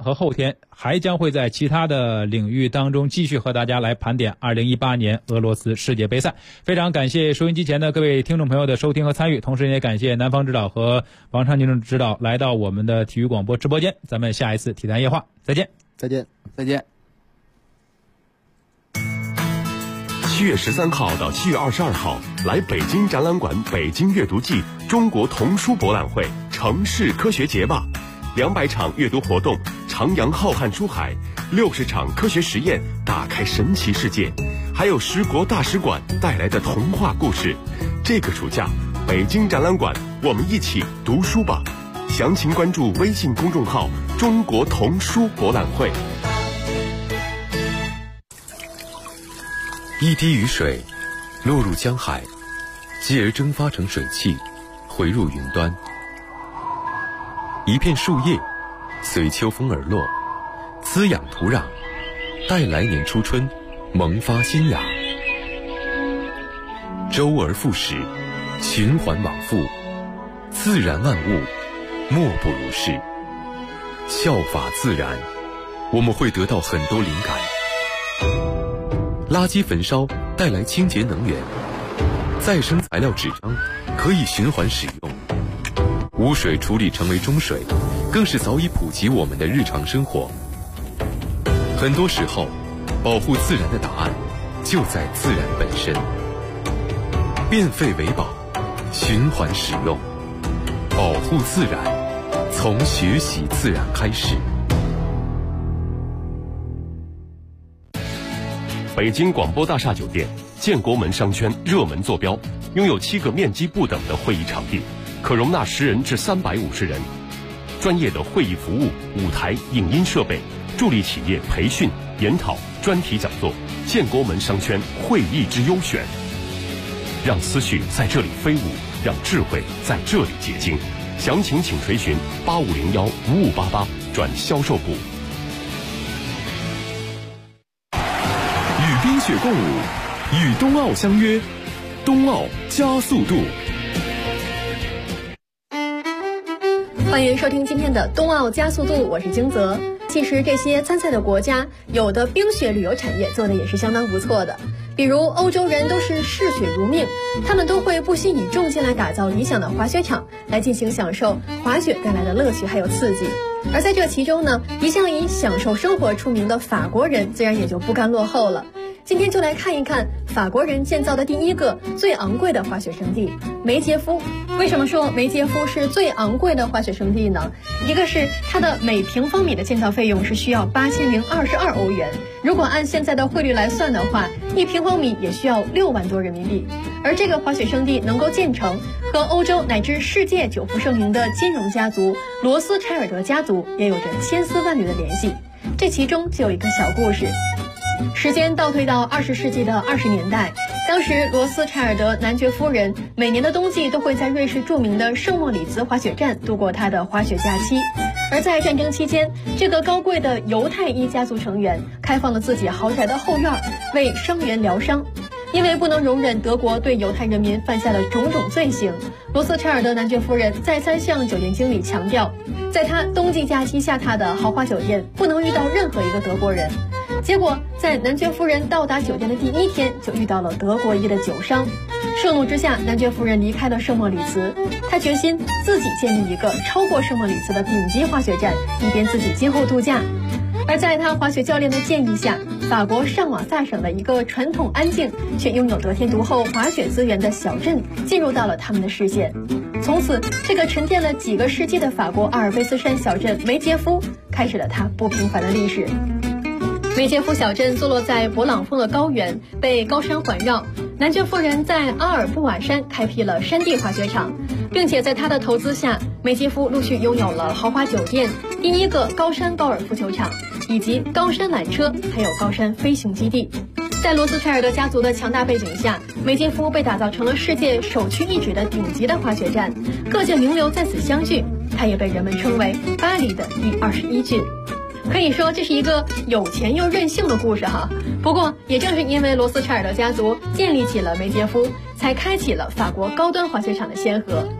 和后天还将会在其他的领域当中继续和大家来盘点2018年俄罗斯世界杯赛。非常感谢收音机前的各位听众朋友的收听和参与，同时也感谢南方指导和王畅宁指导来到我们的体育广播直播间。咱们下一次体坛夜话再见。 再见。 再见。 7月13号到7月22号，来北京展览馆北京阅读季中国童书博览会城市科学节吧，200场阅读活动，徜徉浩瀚书海，60场科学实验，打开神奇世界，还有10国大使馆带来的童话故事。这个暑假，北京展览馆，我们一起读书吧。详情关注微信公众号“中国童书博览会”。 一滴雨水落入江海，继而蒸发成水汽，回入云端。一片树叶随秋风而落，滋养土壤，待来年初春萌发新芽。周而复始，循环往复，自然万物莫不如是。效法自然，我们会得到很多灵感。垃圾焚烧带来清洁能源，再生材料纸张可以循环使用，污水处理成为中水，更是早已普及我们的日常生活。很多时候，保护自然的答案就在自然本身。变废为宝，循环使用，保护自然，从学习自然开始。 北京广播大厦酒店建国门商圈热门坐标，拥有7个面积不等的会议场地，可容纳10人至350人。专业的会议服务、舞台、影音设备，助力企业培训、研讨、专题讲座。建国门商圈会议之优选，让思绪在这里飞舞，让智慧在这里结晶。详情请垂询8501-5588转销售部。 冰雪共舞，与冬奥相约，冬奥加速度。 欢迎收听今天的冬奥加速度，我是金泽。其实这些参赛的国家，有的冰雪旅游产业做的也是相当不错的。比如欧洲人都是嗜雪如命，他们都会不惜以重金来打造理想的滑雪场，来进行享受滑雪带来的乐趣还有刺激。而在这其中呢，一向以享受生活出名的法国人自然也就不甘落后了。今天就来看一看法国人建造的第一个最昂贵的滑雪胜地梅杰夫。为什么说梅杰夫是最昂贵的滑雪胜地呢？一个是它的每平方米的建造费用是需要8022欧元，如果按现在的汇率来算的话，1平方米也需要6万多人民币。而这个滑雪胜地能够建成，和欧洲乃至世界久负盛名的金融家族罗斯柴尔德家族也有着千丝万缕的联系。这其中就有一个小故事。时间倒退到20世纪的20年代，当时罗斯柴尔德男爵夫人每年的冬季都会在瑞士著名的圣莫里兹滑雪站度过她的滑雪假期。而在战争期间，这个高贵的犹太裔家族成员开放了自己豪宅的后院，为伤员疗伤。因为不能容忍德国对犹太人民犯下的种种罪行，罗斯柴尔德男爵夫人再三向酒店经理强调，在他冬季假期下榻的豪华酒店不能遇到任何一个德国人。结果在男爵夫人到达酒店的第1天就遇到了德国裔的酒商。盛怒之下，男爵夫人离开了圣莫里茨，他决心自己建立一个超过圣莫里茨的顶级滑雪站，以便自己今后度假。而在他滑雪教练的建议下，法国上瓦萨省的一个传统安静却拥有得天独厚滑雪资源的小镇进入到了他们的视线。从此，这个沉淀了几个世纪的法国阿尔卑斯山小镇梅杰夫开始了它不平凡的历史。梅杰夫小镇坐落在勃朗峰的高原，被高山环绕。男爵夫人在阿尔布瓦山开辟了山地滑雪场，并且在他的投资下，梅杰夫陆续拥有了豪华酒店、第1个高山高尔夫球场，以及高山缆车，还有高山飞行基地。在罗斯柴尔德家族的强大背景下，梅杰夫被打造成了世界首屈一指的顶级的滑雪站，各界名流在此相聚，它也被人们称为巴黎的第21郡。可以说这是一个有钱又任性的故事哈。不过也正是因为罗斯柴尔德家族建立起了梅杰夫，才开启了法国高端滑雪场的先河。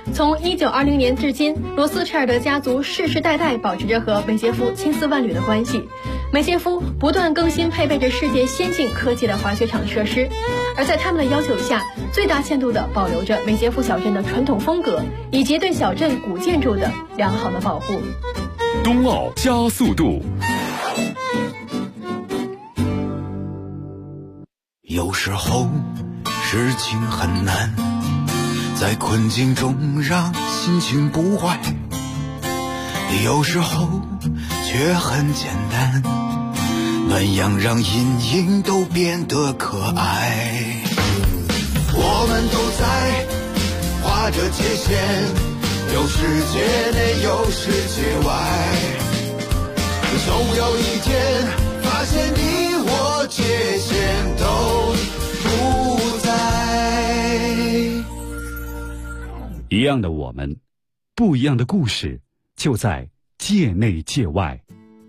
从1920年至今，罗斯柴尔德家族世世代代保持着和梅杰夫千丝万缕的关系。梅杰夫不断更新配备着世界先进科技的滑雪场设施，而在他们的要求下，最大限度地保留着梅杰夫小镇的传统风格，以及对小镇古建筑的良好的保护。 冬奥加速度。 有时候事情很难，在困境中让心情不坏，有时候却很简单，暖阳让阴影都变得可爱。我们都在画着界限，有世界内有世界外，总有一天发现你我界限都不在。 一样的我们，不一样的故事，就在界内界外。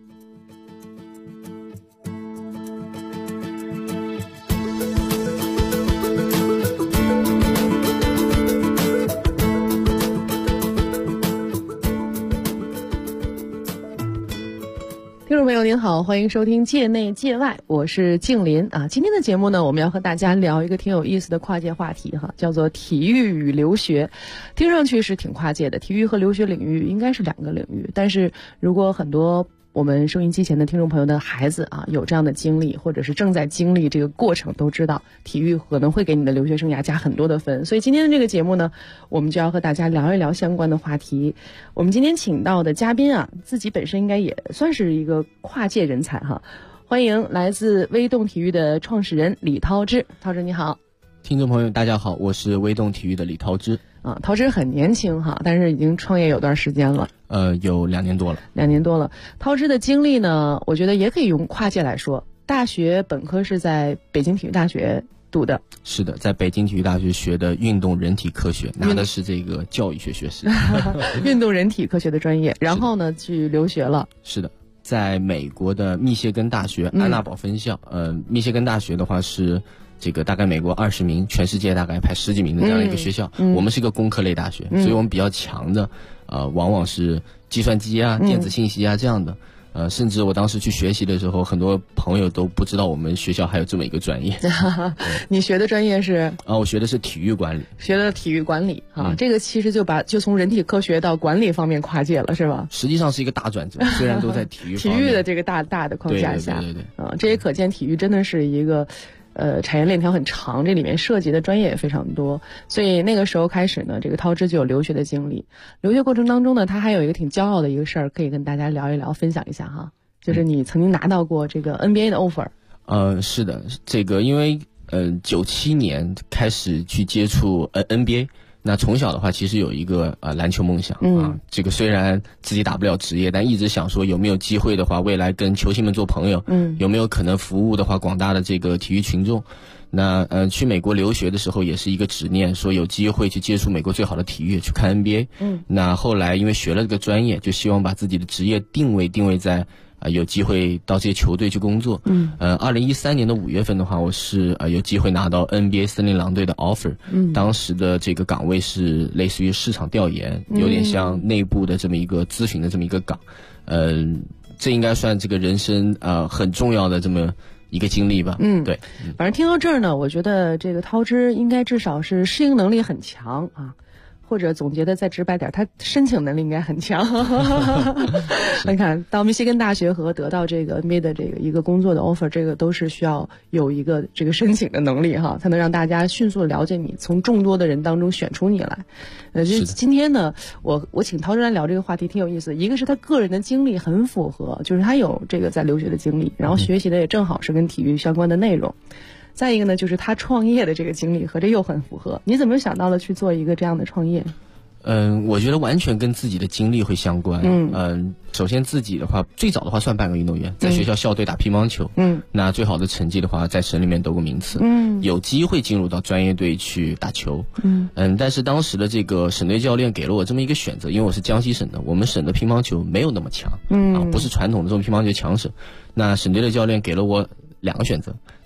听众朋友您好，欢迎收听界内界外，我是静林啊。今天的节目呢，我们要和大家聊一个挺有意思的跨界话题哈，叫做体育与留学。听上去是挺跨界的，体育和留学领域应该是两个领域，但是如果很多我们收音机前的听众朋友的孩子啊，有这样的经历，或者是正在经历这个过程，都知道体育可能会给你的留学生涯加很多的分。所以今天的这个节目呢，我们就要和大家聊一聊相关的话题。我们今天请到的嘉宾啊，自己本身应该也算是一个跨界人才哈。欢迎来自微动体育的创始人李涛之。涛之你好。 听众朋友大家好，我是微动体育的李涛之。 涛之很年轻哈，但是已经创业有段时间了。 有2年多了。2 年多了。涛之的经历呢，我觉得也可以用跨界来说。大学本科是在北京体育大学读的。 是的，在北京体育大学学的运动人体科学，拿的是这个教育学学士。 运动人体科学的专业，然后呢去留学了。 是的，在美国的密歇根大学安娜堡分校。密歇根大学的话是这个大概美国20名，全世界大概排10几名的这样一个学校。我们是一个工科类大学，所以我们比较强的往往是计算机啊、电子信息啊这样的。甚至我当时去学习的时候，很多朋友都不知道我们学校还有这么一个专业。 你学的专业是？ 我学的是体育管理。 学的体育管理啊，这个其实就从人体科学到管理方面跨界了，是吧？ 实际上是一个大转折，虽然都在体育方面。 体育的这个大的框架下， 对。 这也可见体育真的是一个产业链条很长，这里面涉及的专业也非常多。所以那个时候开始呢，这个涛之就有留学的经历。留学过程当中呢，他还有一个挺骄傲的一个事儿，可以跟大家聊一聊，分享一下哈。就是你曾经拿到过这个 NBA 的 offer。 是的，这个因为97年开始去接触NBA。那从小的话，其实有一个篮球梦想啊。这个虽然自己打不了职业，但一直想说有没有机会的话，未来跟球星们做朋友，有没有可能服务的话广大的这个体育群众。那去美国留学的时候也是一个执念，说有机会去接触美国最好的体育，去看 NBA。那后来因为学了这个专业，就希望把自己的职业定位在有机会到这些球队去工作。2013年的5月份的话，我是有机会拿到 NBA 森林狼队的 offer。当时的这个岗位是类似于市场调研，有点像内部的这么一个咨询的这么一个岗。这应该算这个人生很重要的这么一个经历吧。对。 反正听到这儿呢，我觉得这个涛之应该至少是适应能力很强啊。或者总结的再直白点，他申请能力应该很强。你看到密歇根大学和得到这个 NBA 的这个一个工作的 offer， 这个都是需要有一个这个申请的能力哈，才能让大家迅速了解你，从众多的人当中选出你来。今天呢，我请涛之来聊这个话题挺有意思。一个是他个人的经历很符合，就是他有这个在留学的经历，然后学习的也正好是跟体育相关的内容。再一个呢，就是他创业的这个经历和这又很符合。你怎么想到了去做一个这样的创业？ 我觉得完全跟自己的经历会相关。首先自己的话，最早的话算半个运动员，在学校校队打乒乓球。那最好的成绩的话，在省里面得过名次。有机会进入到专业队去打球。但是当时的这个省队教练给了我这么一个选择，因为我是江西省的，我们省的乒乓球没有那么强。不是传统的这种乒乓球强省。那省队的教练给了我2个选择。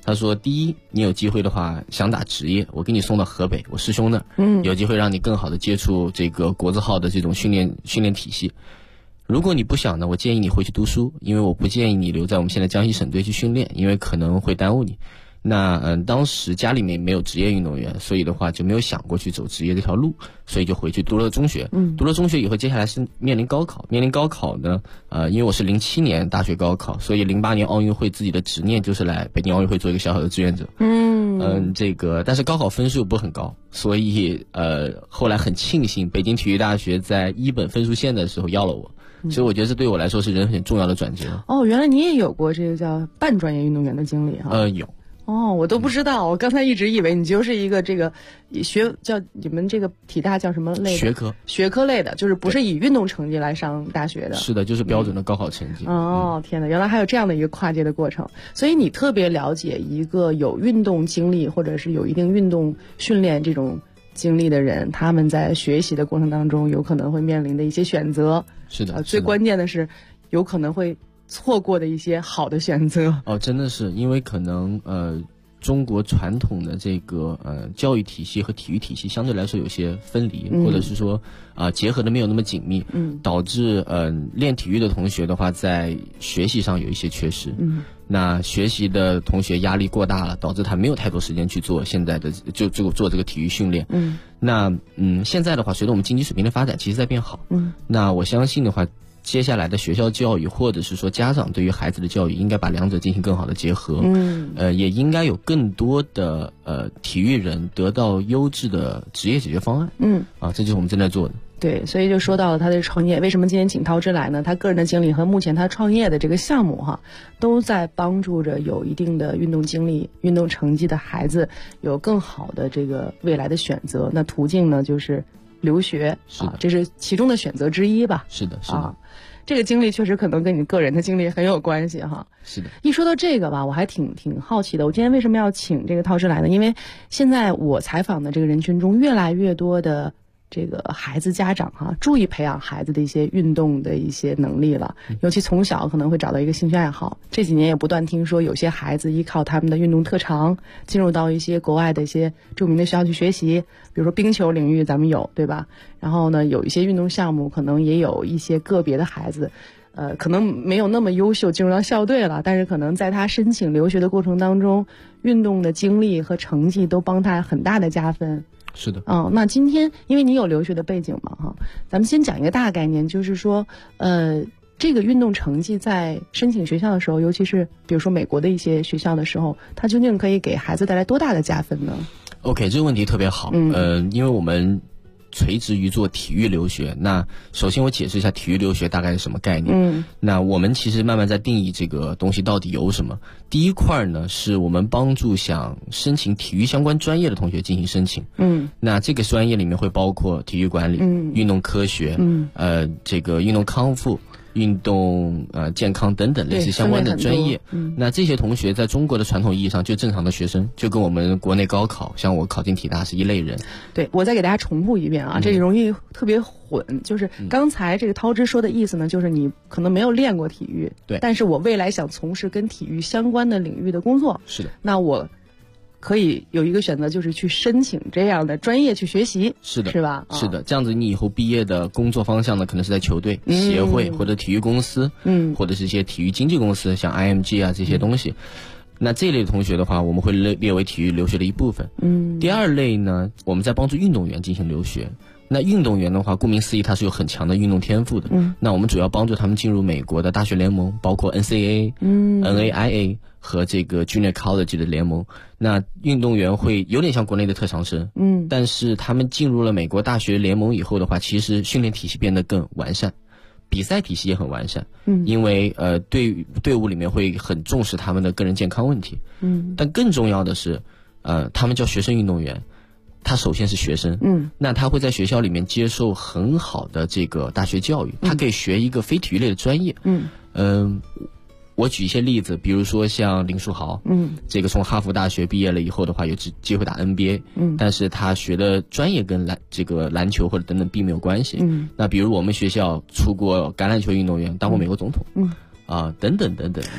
他说，第一，你有机会的话想打职业，我给你送到河北，我师兄那儿，有机会让你更好的接触这个国字号的这种训练体系。如果你不想呢，我建议你回去读书，因为我不建议你留在我们现在江西省队去训练，因为可能会耽误你。那当时家里面没有职业运动员，所以的话就没有想过去走职业这条路，所以就回去读了中学。读了中学以后，接下来是面临高考。面临高考呢，因为我是07年大学高考，所以08年奥运会自己的执念就是来北京奥运会做一个小小的志愿者。但是高考分数又不很高，所以后来很庆幸北京体育大学在一本分数线的时候要了我。所以我觉得这对我来说是人很重要的转折。 哦，原来你也有过这个叫半专业运动员的经历哈？ 有。 哦，我都不知道，我刚才一直以为你就是一个这个叫你们这个体大叫什么类的？学科类的，就是不是以运动成绩来上大学的。 是的，就是标准的高考成绩。 天哪，原来还有这样的一个跨界的过程。所以你特别了解一个有运动经历或者是有一定运动训练这种经历的人，他们在学习的过程当中有可能会面临的一些选择。 是的， 最关键的是有可能会错过的一些好的选择。 真的是因为可能中国传统的这个教育体系和体育体系相对来说有些分离，或者是说结合的没有那么紧密，导致练体育的同学的话在学习上有一些缺失。那学习的同学压力过大了，导致他没有太多时间去做现在的就做这个体育训练。现在的话随着我们经济水平的发展，其实在变好。那我相信的话，接下来的学校教育或者是说家长对于孩子的教育应该把两者进行更好的结合。也应该有更多的体育人得到优质的职业解决方案。这就是我们正在做的。 对，所以就说到了他的创业。为什么今天请涛之来呢？他个人的经历和目前他创业的这个项目都在帮助着有一定的运动经历、运动成绩的孩子有更好的这个未来的选择。那途径呢，就是留学。这是其中的选择之一吧？ 是的。 这个经历确实可能跟你个人的经历很有关系是的。 一说到这个吧，我还挺好奇的。我今天为什么要请这个涛之来呢？因为现在我采访的这个人群中，越来越多的这个孩子家长注意培养孩子的一些运动的一些能力了，尤其从小可能会找到一个兴趣爱好。这几年也不断听说有些孩子依靠他们的运动特长进入到一些国外的一些著名的学校去学习，比如说冰球领域咱们有，对吧？然后呢，有一些运动项目可能也有一些个别的孩子可能没有那么优秀进入到校队了，但是可能在他申请留学的过程当中，运动的经历和成绩都帮他很大的加分。 是的。 那今天因为你有留学的背景嘛咱们先讲一个大概念，就是说这个运动成绩在申请学校的时候，尤其是比如说美国的一些学校的时候，它究竟可以给孩子带来多大的加分呢？ OK， 这个问题特别好。因为我们垂直于做体育留学，那首先我解释一下体育留学大概是什么概念。那我们其实慢慢在定义这个东西到底有什么。第一块呢，是我们帮助想申请体育相关专业的同学进行申请。那这个专业里面会包括体育管理、运动科学、这个运动康复、运动健康等等类似相关的专业。那这些同学在中国的传统意义上就正常的学生，就跟我们国内高考像我考进体大是一类人。 对，我再给大家重复一遍这里容易特别混。就是刚才这个涛之说的意思呢，就是你可能没有练过体育， 对， 但是我未来想从事跟体育相关的领域的工作。 是的。 那我可以有一个选择，就是去申请这样的专业去学习。 是的， 是吧？ 是的，这样子你以后毕业的工作方向呢，可能是在球队、协会或者体育公司，或者是一些体育经纪公司，像 IMG 这些东西。那这类的同学的话，我们会列为体育留学的一部分。第二类呢，我们在帮助运动员进行留学。那运动员的话，顾名思义，他是有很强的运动天赋的。那我们主要帮助他们进入美国的大学联盟，包括 NCAA、NAIA 和这个 Junior College 的联盟。那运动员会有点像国内的特长生，但是他们进入了美国大学联盟以后的话，其实训练体系变得更完善，比赛体系也很完善。因为队伍里面会很重视他们的个人健康问题。但更重要的是，他们叫学生运动员。他首先是学生，那他会在学校里面接受很好的这个大学教育，他可以学一个非体育类的专业。我举一些例子，比如说像林书豪，这个从哈佛大学毕业了以后的话，有机会打 NBA，但是他学的专业跟篮球或者等等并没有关系。那比如我们学校出过橄榄球运动员，当过美国总统，等等等等。那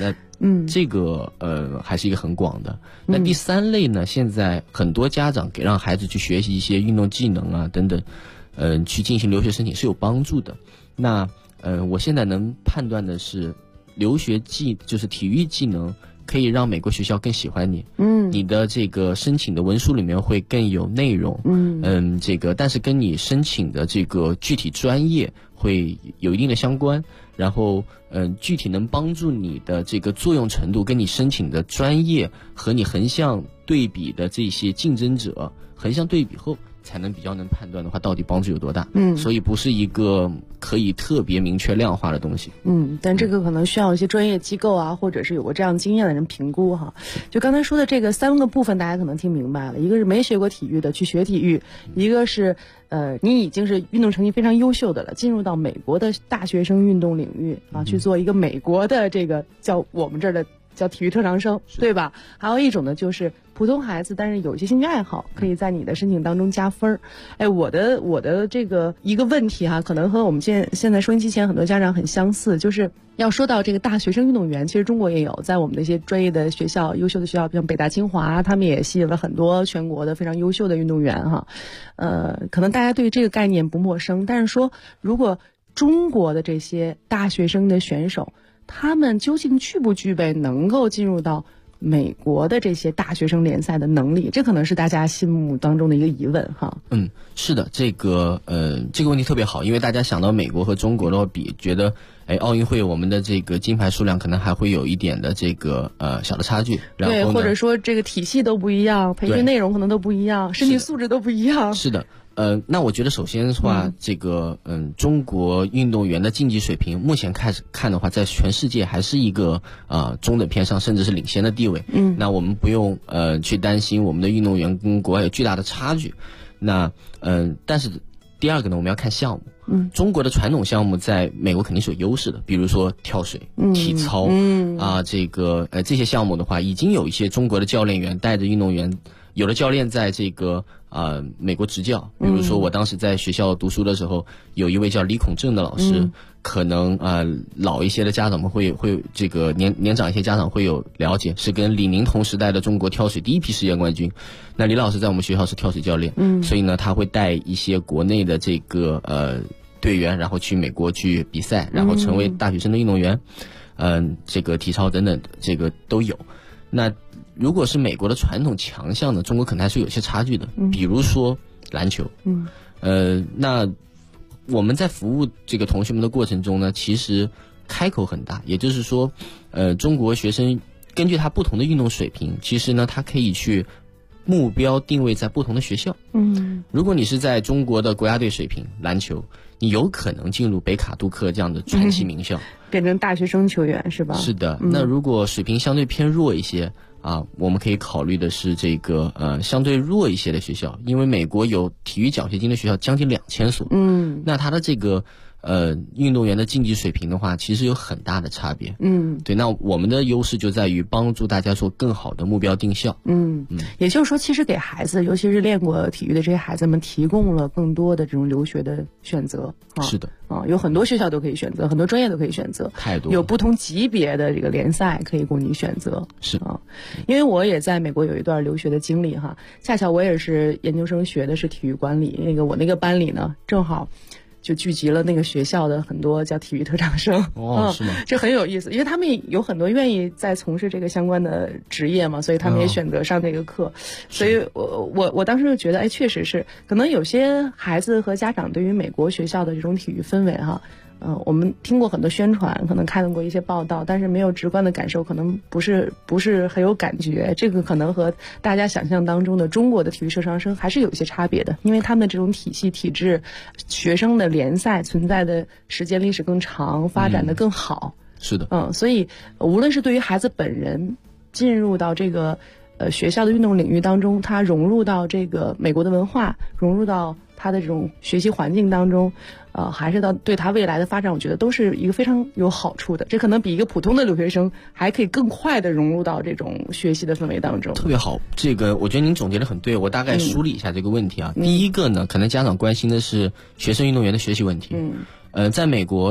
这个还是一个很广的。那第3类呢，现在很多家长给让孩子去学习一些运动技能啊等等，去进行留学申请是有帮助的。那我现在能判断的是，就是体育技能可以让美国学校更喜欢你，你的这个申请的文书里面会更有内容，但是跟你申请的这个具体专业会有一定的相关，然后具体能帮助你的这个作用程度跟你申请的专业和你横向对比的这些竞争者横向对比后，才能比较能判断的话到底帮助有多大。所以不是一个可以特别明确量化的东西。 但这个可能需要一些专业机构啊，或者是有过这样经验的人评估哈。就刚才说的这个3个部分，大家可能听明白了，一个是没学过体育的去学体育，一个是你已经是运动成绩非常优秀的了，进入到美国的大学生运动领域啊，去做一个美国的这个叫我们这儿的叫体育特长生，对吧？还有一种呢，就是普通孩子，但是有一些兴趣爱好，可以在你的申请当中加分。我的这个一个问题哈，可能和我们现在收音机前很多家长很相似，就是要说到这个大学生运动员，其实中国也有，在我们的一些专业的学校、优秀的学校，像北大、清华，他们也吸引了很多全国的非常优秀的运动员哈。可能大家对这个概念不陌生，但是说如果中国的这些大学生的选手，他们究竟具不具备能够进入到美国的这些大学生联赛的能力，这可能是大家心目当中的一个疑问哈。 是的，这个问题特别好，因为大家想到美国和中国的话比，觉得奥运会我们的这个金牌数量可能还会有一点的这个小的差距，然后对，或者说这个体系都不一样，培训内容可能都不一样，身体素质都不一样。 是的。那我觉得首先的话，这个中国运动员的竞技水平目前开始看的话，在全世界还是一个中等偏上，甚至是领先的地位。那我们不用去担心我们的运动员跟国外有巨大的差距。那但是第二个呢，我们要看项目。中国的传统项目在美国肯定是有优势的，比如说跳水、体操这些项目的话，已经有一些中国的教练员带着运动员。有的教练在这个美国执教，比如说我当时在学校读书的时候，有一位叫李孔正的老师，可能老一些的家长们会这个年长一些家长会有了解，是跟李宁同时代的中国跳水第一批世界冠军。那李老师在我们学校是跳水教练，所以呢他会带一些国内的这个队员，然后去美国去比赛，然后成为大学生的运动员，这个体操等等这个都有。那如果是美国的传统强项呢，中国可能还是有些差距的，比如说篮球。那我们在服务这个同学们的过程中呢，其实开口很大，也就是说，中国学生根据他不同的运动水平，其实呢，他可以去目标定位在不同的学校。如果你是在中国的国家队水平篮球，你有可能进入北卡杜克这样的传奇名校， 变成大学生球员是吧？ 是的。那如果水平相对偏弱一些我们可以考虑的是这个相对弱一些的学校，因为美国有体育奖学金的学校将近2000所。那它的这个运动员的竞技水平的话，其实有很大的差别。对，那我们的优势就在于帮助大家做更好的目标定校。 也就是说，其实给孩子，尤其是练过体育的这些孩子们，提供了更多的这种留学的选择。 是的。 有很多学校都可以选择，很多专业都可以选择， 太多， 有不同级别的这个联赛可以供你选择。 是因为我也在美国有一段留学的经历哈，恰巧我也是研究生学的是体育管理，我那个班里呢，正好就聚集了那个学校的很多叫体育特长生。 是吗？ 这很有意思，因为他们有很多愿意在从事这个相关的职业嘛，所以他们也选择上这个课。所以我当时就觉得，确实是，可能有些孩子和家长对于美国学校的这种体育氛围哈。我们听过很多宣传，可能看到过一些报道，但是没有直观的感受，可能不是很有感觉。这个可能和大家想象当中的中国的体育特长生还是有一些差别的，因为他们的这种体系体制，学生的联赛存在的时间历史更长，发展的更好。 是的。 所以无论是对于孩子本人进入到这个学校的运动领域当中，他融入到这个美国的文化，融入到他的这种学习环境当中，还是到对他未来的发展，我觉得都是一个非常有好处的。这可能比一个普通的留学生还可以更快的融入到这种学习的氛围当中。 特别好，这个我觉得您总结得很对，我大概梳理一下这个问题第一个呢，可能家长关心的是学生运动员的学习问题。在美国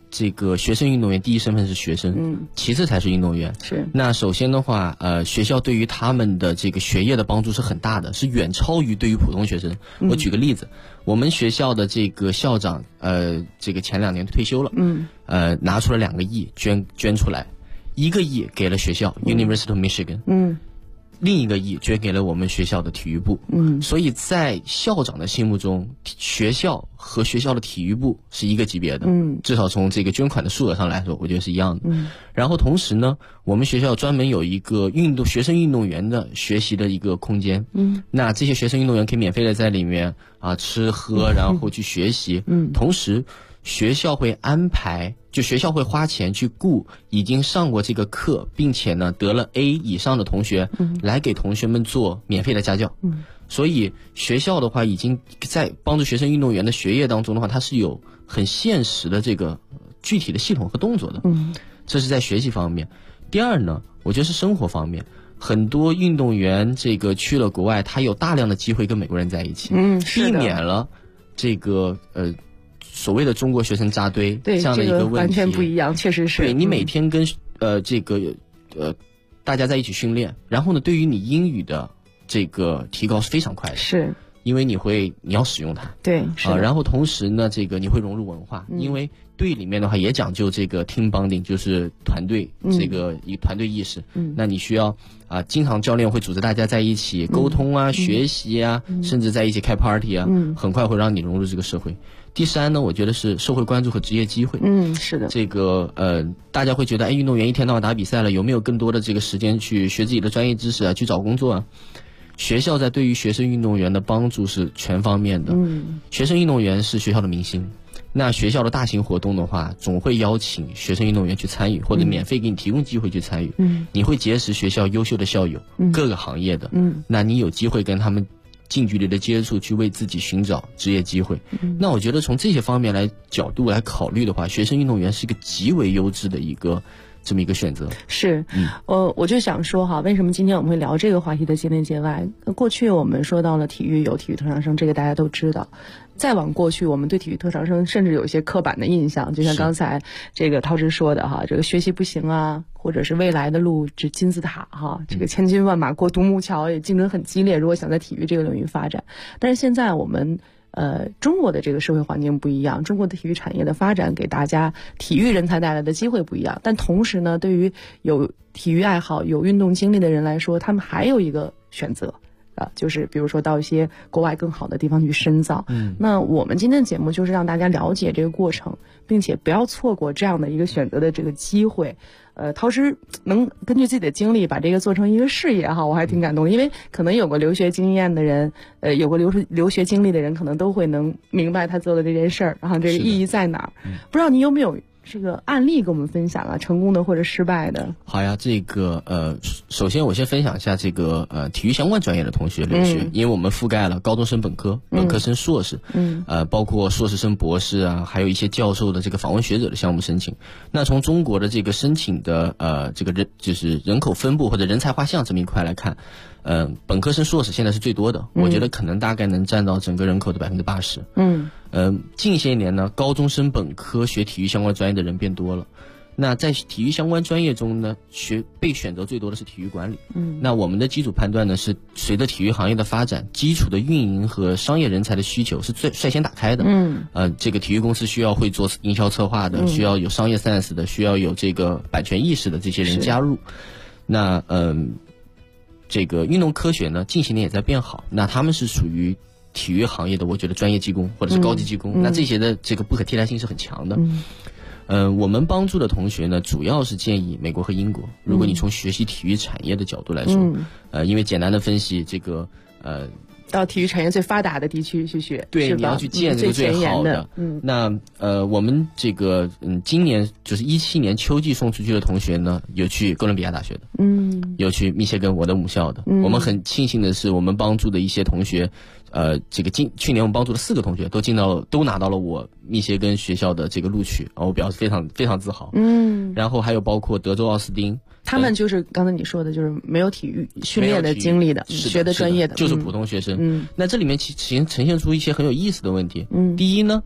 这个学生运动员第一身份是学生，其次才是运动员。 是。 那首先的话，学校对于他们的这个学业的帮助是很大的，是远超于对于普通学生。我举个例子，我们学校的这个校长，这个前2年退休了，拿出了2个亿捐出来，1个亿给了学校University of Michigan，另1个亿捐给了我们学校的体育部。所以在校长的心目中，学校和学校的体育部是一个级别的，至少从这个捐款的数额上来说，我觉得是一样的。然后同时呢，我们学校专门有一个学生运动员的学习的一个空间，那这些学生运动员可以免费的在里面吃喝，然后去学习，同时学校会安排，就学校会花钱去雇已经上过这个课，并且呢得了 A 以上的同学，来给同学们做免费的家教。所以学校的话，已经在帮助学生运动员的学业当中的话，它是有很现实的这个具体的系统和动作的。这是在学习方面。第二呢，我觉得是生活方面。很多运动员这个去了国外，他有大量的机会跟美国人在一起，避免了这个所谓的中国学生扎堆这样的一个问题。 完全不一样，确实是。 对，你每天跟大家在一起训练，然后呢，对于你英语的这个提高是非常快的。是。因为你要使用它， 对，是然后同时呢，这个你会融入文化，因为队里面的话也讲究这个 team bonding， 就是团队这个一团队意识。那你需要经常教练会组织大家在一起沟通学习甚至在一起开 party 很快会让你融入这个社会。第3呢，我觉得是社会关注和职业机会。 是的， 这个大家会觉得，运动员一天到晚打比赛了，有没有更多的这个时间去学自己的专业知识去找工作学校在对于学生运动员的帮助是全方面的。学生运动员是学校的明星，那学校的大型活动的话，总会邀请学生运动员去参与，或者免费给你提供机会去参与。你会结识学校优秀的校友，各个行业的。那你有机会跟他们近距离的接触，去为自己寻找职业机会。那我觉得从这些方面角度来考虑的话，学生运动员是一个极为优质的这么一个选择。 是，我就想说为什么今天我们会聊这个话题的界内界外？过去我们说到了体育有体育特长生，这个大家都知道。再往过去，我们对体育特长生甚至有一些刻板的印象，就像刚才这个涛之说的这个学习不行或者是未来的路指金字塔这个千军万马过独木桥，也竞争很激烈。如果想在体育这个领域发展，但是现在我们中国的这个社会环境不一样，中国的体育产业的发展给大家体育人才带来的机会不一样，但同时呢，对于有体育爱好、有运动经历的人来说，他们还有一个选择就是比如说到一些国外更好的地方去深造。那我们今天的节目就是让大家了解这个过程，并且不要错过这样的一个选择的这个机会。涛师能根据自己的经历把这个做成一个事业我还挺感动，因为可能有过留学经验的人，有过留学经历的人，可能都会能明白他做的这件事儿，然后这个意义在哪儿。不知道你有没有这个案例跟我们分享成功的或者失败的？ 好呀，这个首先我先分享一下这个体育相关专业的同学留学，因为我们覆盖了高中生本科、本科生硕士，包括硕士生博士还有一些教授的这个访问学者的项目申请。那从中国的这个申请的这个就是人口分布或者人才画像这么一块来看，本科生硕士现在是最多的，我觉得可能大概能占到整个人口的80%。近些年呢，高中生本科学体育相关专业的人变多了。那在体育相关专业中呢，被选择最多的是体育管理。那我们的基础判断呢是，随着体育行业的发展，基础的运营和商业人才的需求是率先打开的。这个体育公司需要会做营销策划的，需要有商业 sense 的，需要有这个版权意识的这些人加入。那这个运动科学呢，近些年也在变好。那他们是属于体育行业的，我觉得专业技工或者是高级技工，那这些的这个不可替代性是很强的。我们帮助的同学呢，主要是建议美国和英国。如果你从学习体育产业的角度来说，因为简单的分析这个到体育产业最发达的地区去学， 对，你要去见这个最好的。那我们这个今年就是17年秋季送出去的同学呢，有去哥伦比亚大学的，有去密歇根我的母校的。我们很庆幸的是，我们帮助的一些同学，这个去年我们帮助的4个同学都拿到了我密歇根学校的这个录取，我表示非常非常自豪。然后还有包括德州奥斯汀。 他们就是刚才你说的，就是没有体育训练的经历的，学的专业的， 就是普通学生。那这里面其实呈现出一些很有意思的问题。第一呢，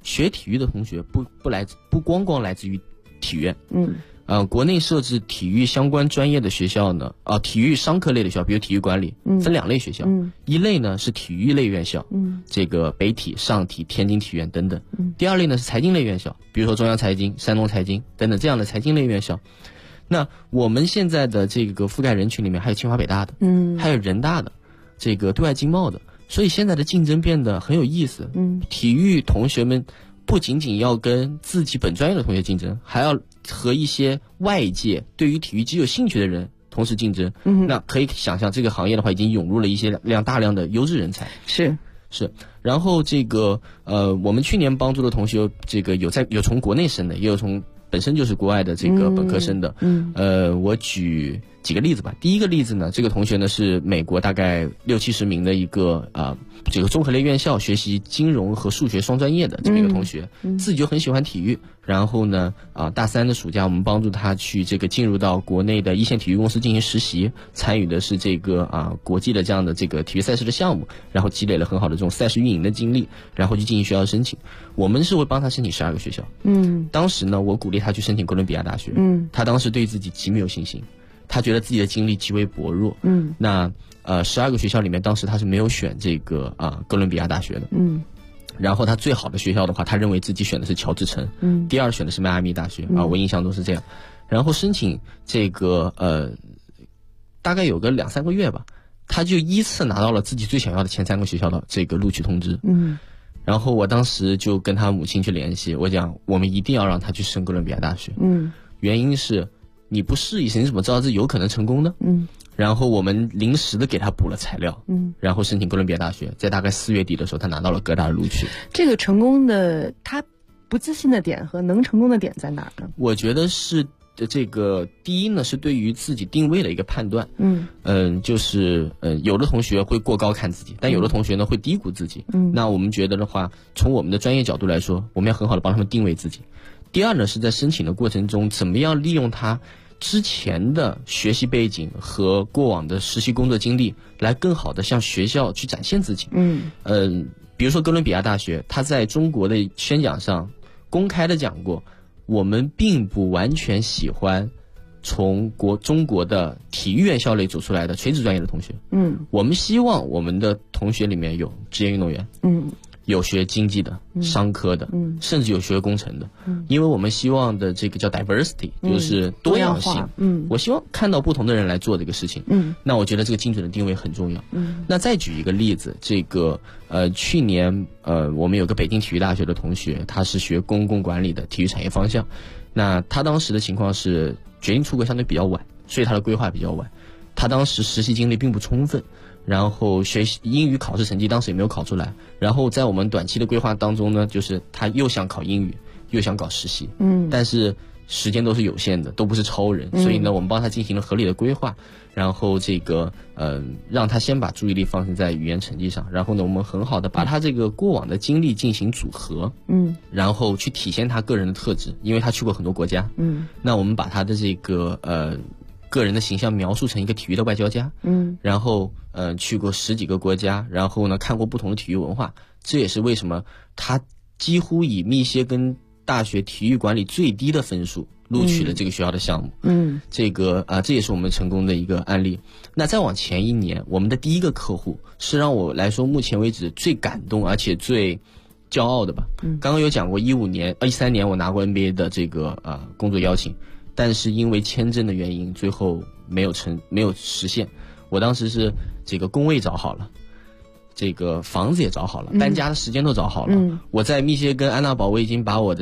学体育的同学不光来自于体院，国内设置体育相关专业的学校呢，体育商科类的学校，比如体育管理，分2类学校，一类呢是体育类院校，这个北体、上体、天津体院等等，第2类呢是财经类院校，比如说中央财经、山东财经等等这样的财经类院校。那我们现在的这个覆盖人群里面还有清华北大的，还有人大的，这个对外经贸的，所以现在的竞争变得很有意思。体育同学们不仅仅要跟自己本专业的同学竞争，还要和一些外界对于体育极有兴趣的人同时竞争。那可以想象，这个行业的话已经涌入了一些大量的优质人才。 是。 然后这个我们去年帮助的同学，这个有从国内生的，也有从本身就是国外的这个本科生的。我举几个例子吧。第一个例子呢，这个同学呢是美国大概60-70名的一个这个综合类院校学习金融和数学双专业的这么一个同学，自己就很喜欢体育。然后呢大3的暑假我们帮助他去这个进入到国内的一线体育公司进行实习，参与的是这个国际的这样的这个体育赛事的项目，然后积累了很好的这种赛事运营的经历，然后去进行学校申请。我们是会帮他申请12个学校。当时呢我鼓励他去申请哥伦比亚大学。他当时对自己极没有信心，他觉得自己的经历极为薄弱。那12个学校里面，当时他是没有选这个哥伦比亚大学的。然后他最好的学校的话，他认为自己选的是乔治城。第2选的是迈阿密大学。我印象中是这样。然后申请这个大概有个2-3个月吧，他就依次拿到了自己最想要的前3个学校的这个录取通知。然后我当时就跟他母亲去联系，我讲我们一定要让他去升哥伦比亚大学。原因是你不试一试，你怎么知道这有可能成功呢？然后我们临时的给他补了材料，然后申请哥伦比亚大学，在大概4月底的时候，他拿到了哥大的录取。 这个成功的他不自信的点和能成功的点在哪儿呢？ 我觉得是这个第一呢，是对于自己定位的一个判断。就是有的同学会过高看自己，但有的同学呢会低估自己。那我们觉得的话，从我们的专业角度来说，我们要很好的帮他们定位自己。第2呢，是在申请的过程中，怎么样利用他之前的学习背景和过往的实习工作经历，来更好的向学校去展现自己。比如说哥伦比亚大学，他在中国的宣讲上公开的讲过，我们并不完全喜欢从中国的体育院校类走出来的垂直专业的同学。我们希望我们的同学里面有职业运动员，有学经济的、商科的，甚至有学工程的。因为我们希望的这个叫 diversity，就是多样性。我希望看到不同的人来做这个事情。那我觉得这个精准的定位很重要。那再举一个例子，这个去年我们有个北京体育大学的同学，他是学公共管理的体育产业方向。那他当时的情况是决定出国相对比较晚，所以他的规划比较晚。他当时实习经历并不充分，然后学习英语考试成绩当时也没有考出来，然后在我们短期的规划当中呢，就是他又想考英语又想搞实习，但是时间都是有限的，都不是超人，所以呢我们帮他进行了合理的规划，然后这个让他先把注意力放在语言成绩上，然后呢我们很好的把他这个过往的经历进行组合，然后去体现他个人的特质，因为他去过很多国家，那我们把他的这个个人的形象描述成一个体育的外交家，然后去过10几个国家，然后呢看过不同的体育文化，这也是为什么他几乎以密歇根大学体育管理最低的分数录取了这个学校的项目。这个这也是我们成功的一个案例。那再往前1年，我们的第一个客户是让我来说目前为止最感动而且最骄傲的吧。刚刚有讲过13年我拿过 NBA 的这个工作邀请，但是因为签证的原因，最后没有实现。我当时是这个工位找好了，这个房子也找好了，搬家的时间都找好了。我在密歇根安娜堡，我已经把我的